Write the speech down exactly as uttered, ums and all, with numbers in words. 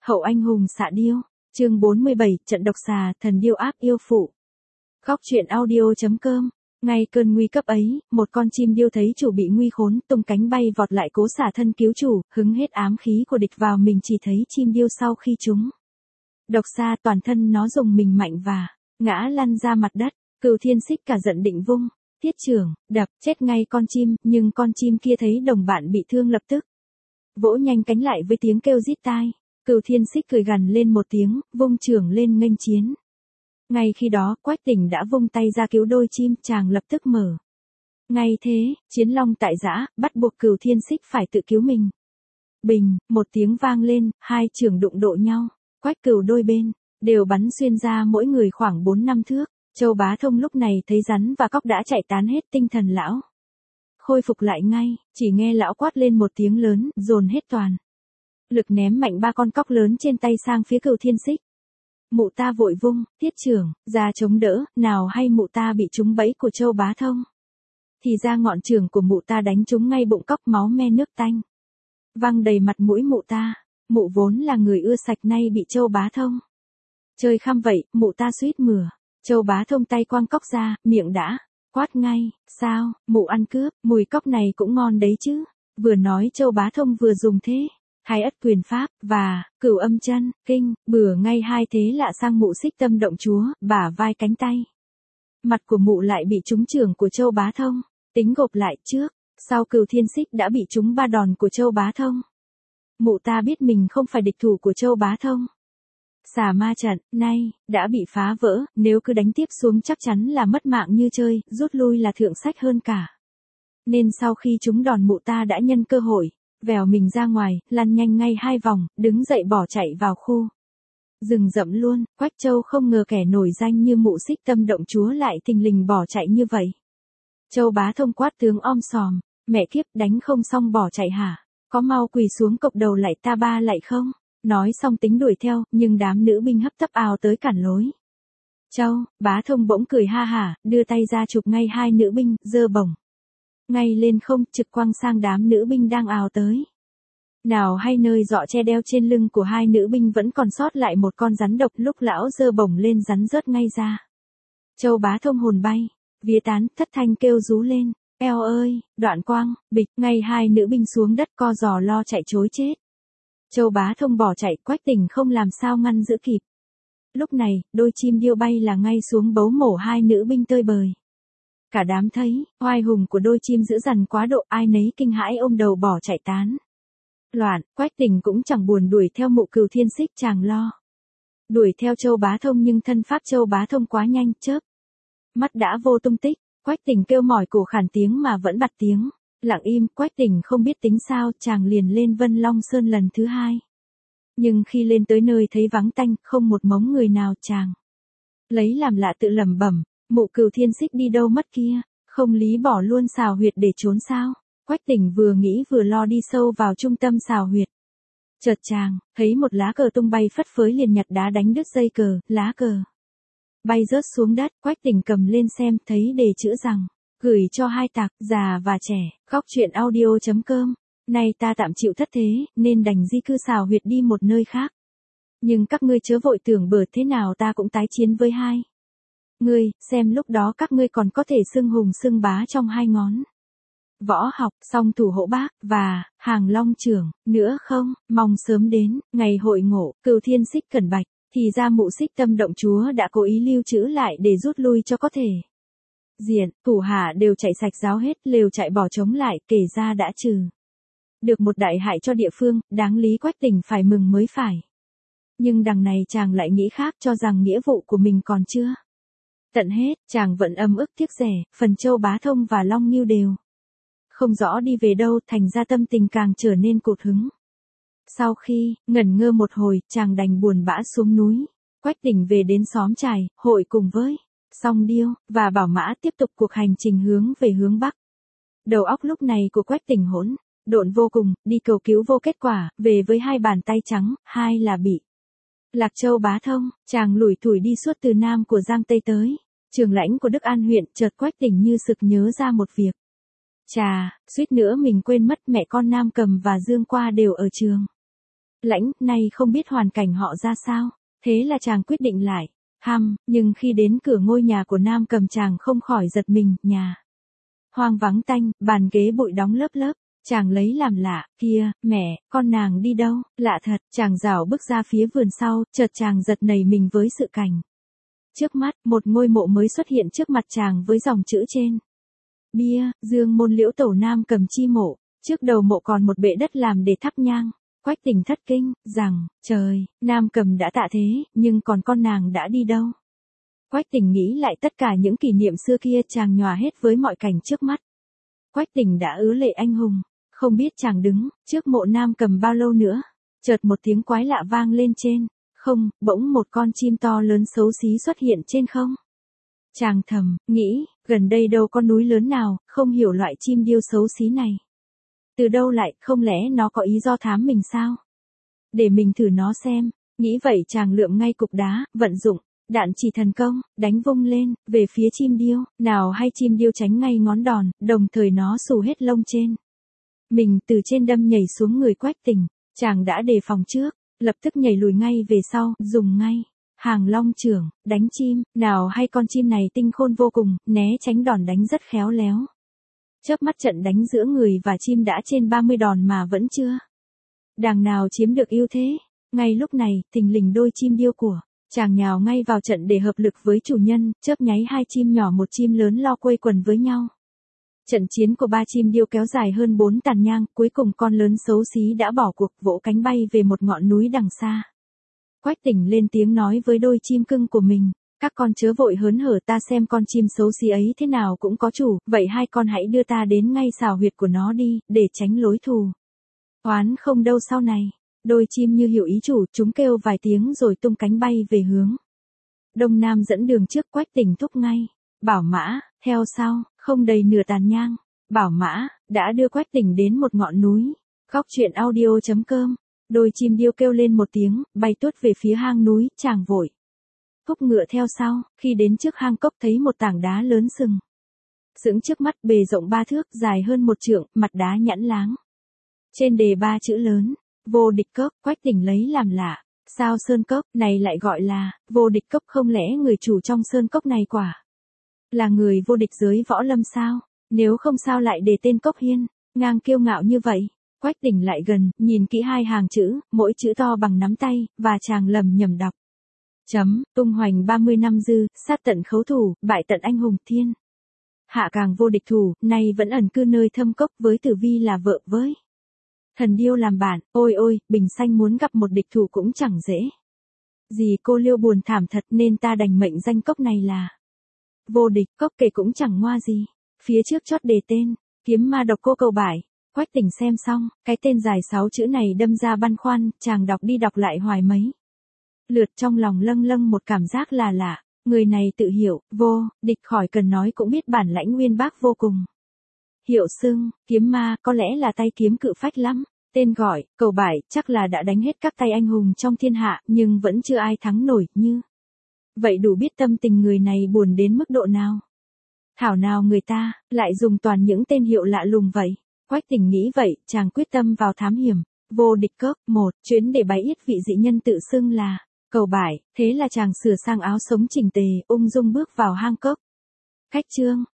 Hậu anh hùng xạ điêu, chương bốn mươi bảy, trận độc xà, thần điêu áp yêu phụ. Góc truyện audio chấm com. Ngay cơn nguy cấp ấy, một con chim điêu thấy chủ bị nguy khốn, tung cánh bay vọt lại cố xả thân cứu chủ, hứng hết ám khí của địch vào mình. Chỉ thấy chim điêu sau khi chúng độc xà, toàn thân nó dùng mình mạnh và ngã lăn ra mặt đất. Cửu Thiên Xích cả giận định vung thiết chưởng đập chết ngay con chim, nhưng con chim kia thấy đồng bạn bị thương lập tức vỗ nhanh cánh lại với tiếng kêu rít tai. Cửu Thiên Xích cười gằn lên một tiếng, vung chưởng lên nghênh chiến. Ngay khi đó, Quách Tỉnh đã vung tay ra cứu đôi chim, chàng lập tức mở. Ngay thế, chiến long tại giã, bắt buộc Cửu Thiên Xích phải tự cứu mình. Bình, một tiếng vang lên, hai chưởng đụng độ nhau, Quách Cửu đôi bên đều bắn xuyên ra mỗi người khoảng bốn năm thước. Châu Bá Thông lúc này thấy rắn và cóc đã chạy tán hết, tinh thần lão khôi phục lại ngay, chỉ nghe lão quát lên một tiếng lớn, dồn hết toàn lực ném mạnh ba con cóc lớn trên tay sang phía Cửu Thiên Xích. Mụ ta vội vung thiết chưởng ra chống đỡ, nào hay mụ ta bị trúng bẫy của Châu Bá Thông. Thì ra ngọn chưởng của mụ ta đánh trúng ngay bụng cóc, máu me nước tanh văng đầy mặt mũi mụ ta. Mụ vốn là người ưa sạch, nay bị Châu Bá Thông chơi khăm vậy, mụ ta suýt mửa. Châu Bá Thông tay quăng cóc ra, miệng đã quát ngay, sao, mụ ăn cướp, mùi cóc này cũng ngon đấy chứ. Vừa nói Châu Bá Thông vừa dùng thế hai ất quyền pháp và cửu âm chân kinh bừa ngay hai thế lạ sang mụ Xích Tâm Động Chúa, bả vai cánh tay. Mặt của mụ lại bị trúng chưởng của Châu Bá Thông, tính gộp lại trước sau Cửu Thiên Xích đã bị trúng ba đòn của Châu Bá Thông. Mụ ta biết mình không phải địch thủ của Châu Bá Thông. Xà ma trận nay đã bị phá vỡ, nếu cứ đánh tiếp xuống chắc chắn là mất mạng như chơi, rút lui là thượng sách hơn cả. Nên sau khi trúng đòn, mụ ta đã nhân cơ hội vèo mình ra ngoài, lăn nhanh ngay hai vòng, đứng dậy bỏ chạy vào khu rừng rậm luôn. Quách Châu không ngờ kẻ nổi danh như mụ Xích Tâm Động Chúa lại thình lình bỏ chạy như vậy. Châu Bá Thông quát tướng om sòm, mẹ kiếp, đánh không xong bỏ chạy hả? Có mau quỳ xuống cộc đầu lại ta ba lại không? Nói xong tính đuổi theo, nhưng đám nữ binh hấp tấp ào tới cản lối. Châu Bá Thông bỗng cười ha hả, đưa tay ra chụp ngay hai nữ binh, giơ bổng ngay lên không, trực quăng sang đám nữ binh đang ào tới. Nào hay nơi giọ tre đeo trên lưng của hai nữ binh vẫn còn sót lại một con rắn độc, lúc lão giơ bổng lên rắn rớt ngay ra. Châu Bá Thông hồn bay vía tán, thất thanh kêu rú lên, eo ơi, đoạn quang, bịch, ngay hai nữ binh xuống đất co giò lo chạy trối chết. Châu Bá Thông bỏ chạy, Quách Tỉnh không làm sao ngăn giữ kịp. Lúc này, đôi chim điêu bay là ngay xuống bấu mổ hai nữ binh tơi bời. Cả đám thấy oai hùng của đôi chim dữ dằn quá độ, ai nấy kinh hãi ôm đầu bỏ chạy tán loạn. Quách Tỉnh cũng chẳng buồn đuổi theo mụ Cửu Thiên Xích, chàng lo đuổi theo Châu Bá Thông, nhưng thân pháp Châu Bá Thông quá nhanh, chớp mắt đã vô tung tích. Quách Tỉnh kêu mỏi cổ khản tiếng mà vẫn bặt tiếng lặng im. Quách Tỉnh không biết tính sao, chàng liền lên Vân Long Sơn lần thứ hai. Nhưng khi lên tới nơi thấy vắng tanh, không một mống người nào, chàng lấy làm lạ tự lẩm bẩm, mụ Cửu Thiên Xích đi đâu mất kia, không lý bỏ luôn xào huyệt để trốn sao? Quách Tỉnh vừa nghĩ vừa lo đi sâu vào trung tâm xào huyệt. Chợt chàng thấy một lá cờ tung bay phất phới, liền nhặt đá đánh đứt dây cờ, lá cờ bay rớt xuống đất. Quách Tỉnh cầm lên xem, thấy đề chữ rằng gửi cho hai tặc già và trẻ. Góc truyện audio chấm com. Nay ta tạm chịu thất thế, nên đành di cư xào huyệt đi một nơi khác. Nhưng các ngươi chớ vội tưởng bờ, thế nào ta cũng tái chiến với hai ngươi, xem lúc đó các ngươi còn có thể xưng hùng xưng bá trong hai ngón võ học, song thủ hộ bác và hàng long trưởng nữa không? Mong sớm đến ngày hội ngộ. Cửu Thiên Xích cẩn bạch, thì ra mụ Xích Tâm Động Chúa đã cố ý lưu trữ lại để rút lui cho có thể diện. Thủ hạ đều chạy sạch ráo hết, lều chạy bỏ trống lại, kể ra đã trừ được một đại hại cho địa phương, đáng lý Quách Tỉnh phải mừng mới phải. Nhưng đằng này chàng lại nghĩ khác, cho rằng nghĩa vụ của mình còn chưa tận hết, chàng vẫn ấm ức tiếc rẻ, phần Châu Bá Thông và Long Ngưu đều không rõ đi về đâu, thành ra tâm tình càng trở nên cột hứng. Sau khi ngẩn ngơ một hồi, chàng đành buồn bã xuống núi. Quách Tỉnh về đến xóm trài, hội cùng với Song Điêu và Bảo Mã tiếp tục cuộc hành trình hướng về hướng Bắc. Đầu óc lúc này của Quách Tỉnh hỗn độn vô cùng, đi cầu cứu vô kết quả, về với hai bàn tay trắng, hai là bị lạc Châu Bá Thông. Chàng lủi thủi đi suốt từ Nam của Giang Tây tới Trường Lãnh của Đức An huyện, chợt Quách Tỉnh như sực nhớ ra một việc. Chà, suýt nữa mình quên mất, mẹ con Nam Cầm và Dương Qua đều ở trường lãnh, nay không biết hoàn cảnh họ ra sao. Thế là chàng quyết định lại. Hăm, nhưng khi đến cửa ngôi nhà của Nam Cầm chàng không khỏi giật mình, nhà hoang vắng tanh, bàn ghế bụi đóng lớp lớp. Chàng lấy làm lạ, kia, mẹ, con nàng đi đâu, lạ thật, chàng rảo bước ra phía vườn sau, chợt chàng giật nảy mình với sự cảnh. Trước mắt, một ngôi mộ mới xuất hiện trước mặt chàng với dòng chữ trên. Bia, Dương Môn Liễu Tổ Nam Cầm chi mộ, trước đầu mộ còn một bệ đất làm để thắp nhang. Quách Tỉnh thất kinh, rằng, trời, Nam Cầm đã tạ thế, nhưng còn con nàng đã đi đâu? Quách Tỉnh nghĩ lại tất cả những kỷ niệm xưa kia chàng nhòa hết với mọi cảnh trước mắt. Quách Tỉnh đã ứa lệ anh hùng, không biết chàng đứng trước mộ Nam Cầm bao lâu nữa. Chợt một tiếng quái lạ vang lên trên, không, bỗng một con chim to lớn xấu xí xuất hiện trên không. Chàng thầm, nghĩ, gần đây đâu có núi lớn nào, không hiểu loại chim điêu xấu xí này. Từ đâu lại, không lẽ nó có ý do thám mình sao? Để mình thử nó xem, nghĩ vậy chàng lượm ngay cục đá, vận dụng, đạn chỉ thần công, đánh vung lên, về phía chim điêu, nào hay chim điêu tránh ngay ngón đòn, đồng thời nó xù hết lông trên. Mình từ trên đâm nhảy xuống người Quách Tỉnh, chàng đã đề phòng trước, lập tức nhảy lùi ngay về sau, dùng ngay. Hàng long trưởng, đánh chim, nào hay con chim này tinh khôn vô cùng, né tránh đòn đánh rất khéo léo. Chớp mắt trận đánh giữa người và chim đã trên ba mươi đòn mà vẫn chưa đàng nào chiếm được ưu thế. Ngay lúc này, thình lình đôi chim điêu của chàng nhào ngay vào trận để hợp lực với chủ nhân, chớp nháy hai chim nhỏ một chim lớn lo quây quần với nhau. Trận chiến của ba chim điêu kéo dài hơn bốn tàn nhang, cuối cùng con lớn xấu xí đã bỏ cuộc, vỗ cánh bay về một ngọn núi đằng xa. Quách Tỉnh lên tiếng nói với đôi chim cưng của mình, các con chớ vội hớn hở, ta xem con chim xấu xí ấy thế nào cũng có chủ, vậy hai con hãy đưa ta đến ngay xào huyệt của nó đi, để tránh lối thù oán không đâu sau này. Đôi chim như hiểu ý chủ, chúng kêu vài tiếng rồi tung cánh bay về hướng đông nam dẫn đường trước. Quách Tỉnh thúc ngay, bảo mã, theo sau, không đầy nửa tàn nhang. Bảo mã, đã đưa Quách Tỉnh đến một ngọn núi. Góc truyện audio chấm com. Đôi chim điêu kêu lên một tiếng, bay tuốt về phía hang núi, chàng vội thúc ngựa theo sau, khi đến trước hang cốc thấy một tảng đá lớn sừng sững trước mắt, bề rộng ba thước, dài hơn một trượng, mặt đá nhẵn láng. Trên đề ba chữ lớn, Vô Địch Cốc. Quách Tỉnh lấy làm lạ, sao sơn cốc này lại gọi là Vô Địch Cốc, không lẽ người chủ trong sơn cốc này quả là người vô địch giới võ lâm sao? Nếu không sao lại để tên Cốc Hiên ngang kiêu ngạo như vậy? Quách Tỉnh lại gần, nhìn kỹ hai hàng chữ, mỗi chữ to bằng nắm tay, và chàng lầm nhầm đọc. Chấm, tung hoành ba mươi năm dư, sát tận khấu thủ, bại tận anh hùng thiên hạ càng vô địch thủ, nay vẫn ẩn cư nơi thâm cốc với Tử Vi là vợ với thần điêu làm bạn. Ôi ôi, bình sanh muốn gặp một địch thủ cũng chẳng dễ gì, cô liêu buồn thảm thật, nên ta đành mệnh danh cốc này là Vô Địch Cốc, kể cũng chẳng ngoa gì. Phía trước chót đề tên, kiếm ma độc cô cầu bại. Quách Tỉnh xem xong, cái tên dài sáu chữ này đâm ra băn khoăn, chàng đọc đi đọc lại hoài mấy lượt, trong lòng lâng lâng một cảm giác là lạ. Người này tự hiểu, vô địch, khỏi cần nói cũng biết bản lãnh nguyên bác vô cùng. Hiệu xưng, kiếm ma, có lẽ là tay kiếm cự phách lắm. Tên gọi, cầu bại, chắc là đã đánh hết các tay anh hùng trong thiên hạ, nhưng vẫn chưa ai thắng nổi như vậy, đủ biết tâm tình người này buồn đến mức độ nào. Thảo nào người ta lại dùng toàn những tên hiệu lạ lùng vậy. Quách Tỉnh nghĩ vậy, chàng quyết tâm vào thám hiểm. Vô Địch Cốc, một chuyến để bái yết vị dị nhân tự xưng là cầu bại. Thế là chàng sửa sang áo sống chỉnh tề, ung dung bước vào hang cốc. Cách chương